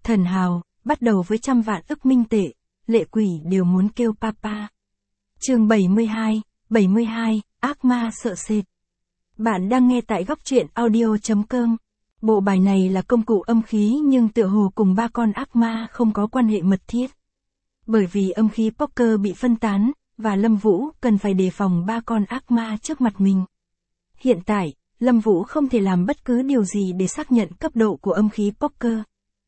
Thần hào, bắt đầu với trăm vạn ức minh tệ, lệ quỷ đều muốn kêu papa. Chương 72, ác ma sợ sệt. Bạn đang nghe tại góc truyện audio.com. Bộ bài này là công cụ âm khí nhưng tựa hồ cùng ba con ác ma không có quan hệ mật thiết. Bởi vì âm khí poker bị phân tán, và Lâm Vũ cần phải đề phòng ba con ác ma trước mặt mình. Hiện tại, Lâm Vũ không thể làm bất cứ điều gì để xác nhận cấp độ của âm khí poker.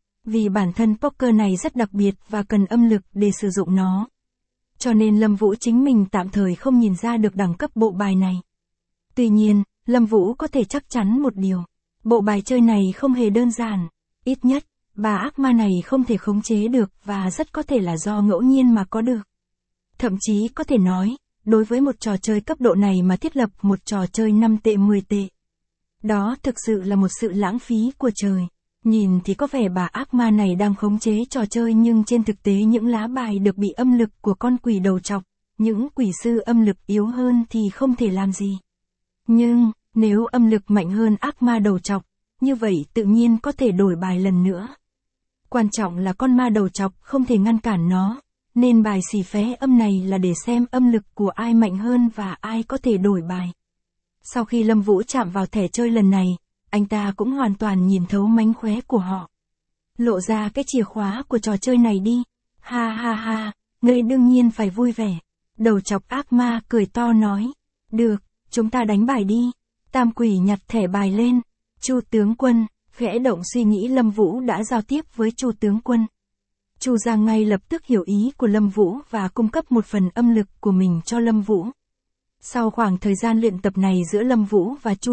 Vì bản thân poker này rất đặc biệt và cần âm lực để sử dụng nó. Cho nên Lâm Vũ chính mình tạm thời không nhìn ra được đẳng cấp bộ bài này. Tuy nhiên, Lâm Vũ có thể chắc chắn một điều. Bộ bài chơi này không hề đơn giản. Ít nhất, ba ác ma này không thể khống chế được và rất có thể là do ngẫu nhiên mà có được. Thậm chí có thể nói, đối với một trò chơi cấp độ này mà thiết lập một trò chơi 5 tệ 10 tệ. Đó thực sự là một sự lãng phí của trời. Nhìn thì có vẻ bà ác ma này đang khống chế trò chơi nhưng trên thực tế những lá bài được bị âm lực của con quỷ đầu trọc, những quỷ sư âm lực yếu hơn thì không thể làm gì. Nhưng, nếu âm lực mạnh hơn ác ma đầu trọc, như vậy tự nhiên có thể đổi bài lần nữa. Quan trọng là con ma đầu trọc không thể ngăn cản nó, nên bài xì phé âm này là để xem âm lực của ai mạnh hơn và ai có thể đổi bài. Sau khi Lâm Vũ chạm vào thẻ chơi lần này, anh ta cũng hoàn toàn nhìn thấu mánh khóe của họ. Lộ ra cái chìa khóa của trò chơi này đi. Ha ha ha, ngươi đương nhiên phải vui vẻ. Đầu chọc ác ma cười to nói. Được, chúng ta đánh bài đi. Tam quỷ nhặt thẻ bài lên. Chu tướng quân, khẽ động suy nghĩ Lâm Vũ đã giao tiếp với Chu tướng quân. Chu Giang ngay lập tức hiểu ý của Lâm Vũ và cung cấp một phần âm lực của mình cho Lâm Vũ. Sau khoảng thời gian luyện tập này giữa Lâm Vũ và Chu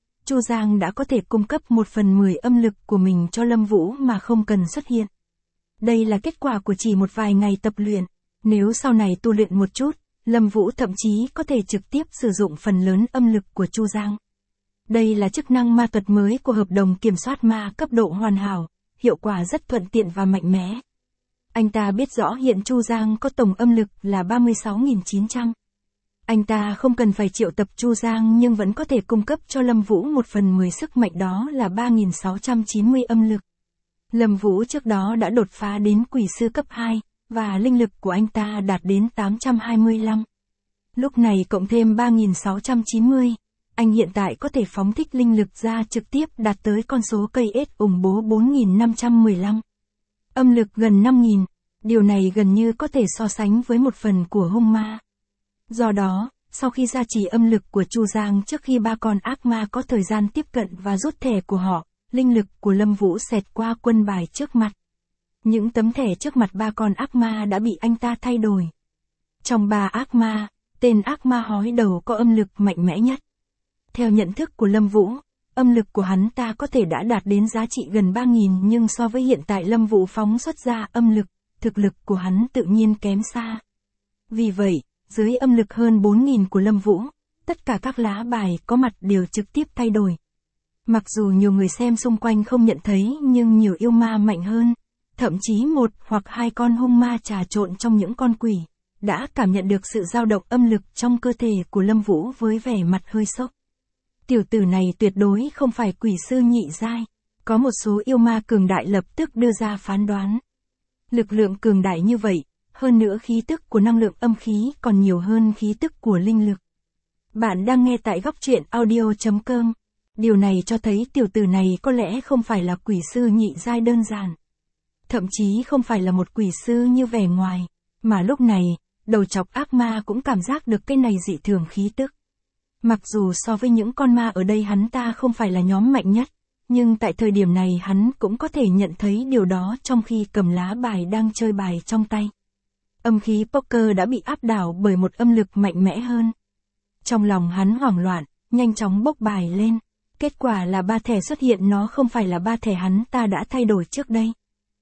Giang đã có thể cung cấp 1/10 âm lực của mình cho Lâm Vũ mà không cần xuất hiện. Đây là kết quả của chỉ một vài ngày tập luyện. Nếu sau này tu luyện một chút, Lâm Vũ thậm chí có thể trực tiếp sử dụng phần lớn âm lực của Chu Giang. Đây là chức năng ma thuật mới của hợp đồng kiểm soát ma cấp độ hoàn hảo, hiệu quả rất thuận tiện và mạnh mẽ. Anh ta biết rõ hiện Chu Giang có tổng âm lực là 36.900. Anh ta không cần phải triệu tập Chu Giang nhưng vẫn có thể cung cấp cho Lâm Vũ 1/10 sức mạnh đó là 3.690 âm lực. Lâm Vũ trước đó đã đột phá đến quỷ sư cấp 2, và linh lực của anh ta đạt đến 825. Lúc này cộng thêm 3.690, anh hiện tại có thể phóng thích linh lực ra trực tiếp đạt tới con số cây ết ủng bố 4.515. Âm lực gần 5.000, điều này gần như có thể so sánh với 1/10 của hung ma. Do đó, sau khi gia trì âm lực của Chu Giang trước khi ba con ác ma có thời gian tiếp cận và rút thẻ của họ, linh lực của Lâm Vũ xẹt qua quân bài trước mặt. Những tấm thẻ trước mặt ba con ác ma đã bị anh ta thay đổi. Trong ba ác ma, tên ác ma hói đầu có âm lực mạnh mẽ nhất. Theo nhận thức của Lâm Vũ, âm lực của hắn ta có thể đã đạt đến giá trị gần 3.000 nhưng so với hiện tại Lâm Vũ phóng xuất ra âm lực, thực lực của hắn tự nhiên kém xa. Vì vậy, dưới âm lực hơn 4.000 của Lâm Vũ, tất cả các lá bài có mặt đều trực tiếp thay đổi. Mặc dù nhiều người xem xung quanh không nhận thấy nhưng nhiều yêu ma mạnh hơn, thậm chí 1 hoặc 2 con hung ma trà trộn trong những con quỷ, đã cảm nhận được sự dao động âm lực trong cơ thể của Lâm Vũ với vẻ mặt hơi sốc. Tiểu tử này tuyệt đối không phải quỷ sư nhị giai. Có một số yêu ma cường đại lập tức đưa ra phán đoán. Lực lượng cường đại như vậy, hơn nữa khí tức của năng lượng âm khí còn nhiều hơn khí tức của linh lực. Bạn đang nghe tại góc truyện audio.com. Điều này cho thấy tiểu tử này có lẽ không phải là quỷ sư nhị giai đơn giản. Thậm chí không phải là một quỷ sư như vẻ ngoài, mà lúc này, đầu chọc ác ma cũng cảm giác được cái này dị thường khí tức. Mặc dù so với những con ma ở đây hắn ta không phải là nhóm mạnh nhất, nhưng tại thời điểm này hắn cũng có thể nhận thấy điều đó trong khi cầm lá bài đang chơi bài trong tay. Âm khí poker đã bị áp đảo bởi một âm lực mạnh mẽ hơn. Trong lòng hắn hoảng loạn, nhanh chóng bốc bài lên. Kết quả là 3 thẻ xuất hiện nó không phải là 3 thẻ hắn ta đã thay đổi trước đây.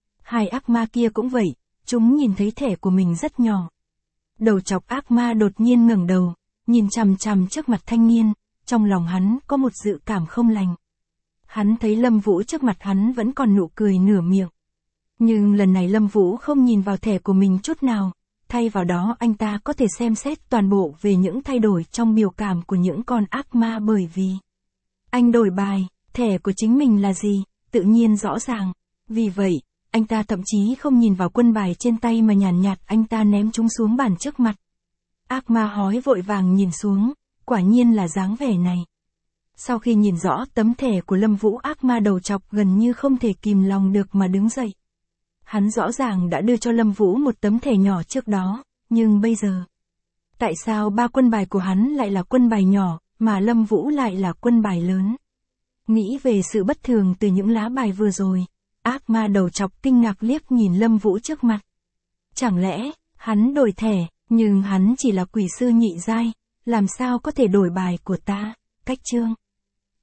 2 ác ma kia cũng vậy, chúng nhìn thấy thẻ của mình rất nhỏ. Đầu chọc ác ma đột nhiên ngẩng đầu, nhìn chằm chằm trước mặt thanh niên, trong lòng hắn có một dự cảm không lành. Hắn thấy Lâm Vũ trước mặt hắn vẫn còn nụ cười nửa miệng. Nhưng lần này Lâm Vũ không nhìn vào thẻ của mình chút nào, thay vào đó anh ta có thể xem xét toàn bộ về những thay đổi trong biểu cảm của những con ác ma bởi vì anh đổi bài, thẻ của chính mình là gì, tự nhiên rõ ràng. Vì vậy, anh ta thậm chí không nhìn vào quân bài trên tay mà nhàn nhạt anh ta ném chúng xuống bàn trước mặt. Ác ma hói vội vàng nhìn xuống, quả nhiên là dáng vẻ này. Sau khi nhìn rõ tấm thẻ của Lâm Vũ, ác ma đầu trọc gần như không thể kìm lòng được mà đứng dậy. Hắn rõ ràng đã đưa cho Lâm Vũ một tấm thẻ nhỏ trước đó, nhưng bây giờ, tại sao 3 quân bài của hắn lại là quân bài nhỏ, mà Lâm Vũ lại là quân bài lớn? Nghĩ về sự bất thường từ những lá bài vừa rồi, ác ma đầu trọc kinh ngạc liếc nhìn Lâm Vũ trước mặt. Chẳng lẽ, hắn đổi thẻ, nhưng hắn chỉ là quỷ sư nhị giai, làm sao có thể đổi bài của ta? Cách chương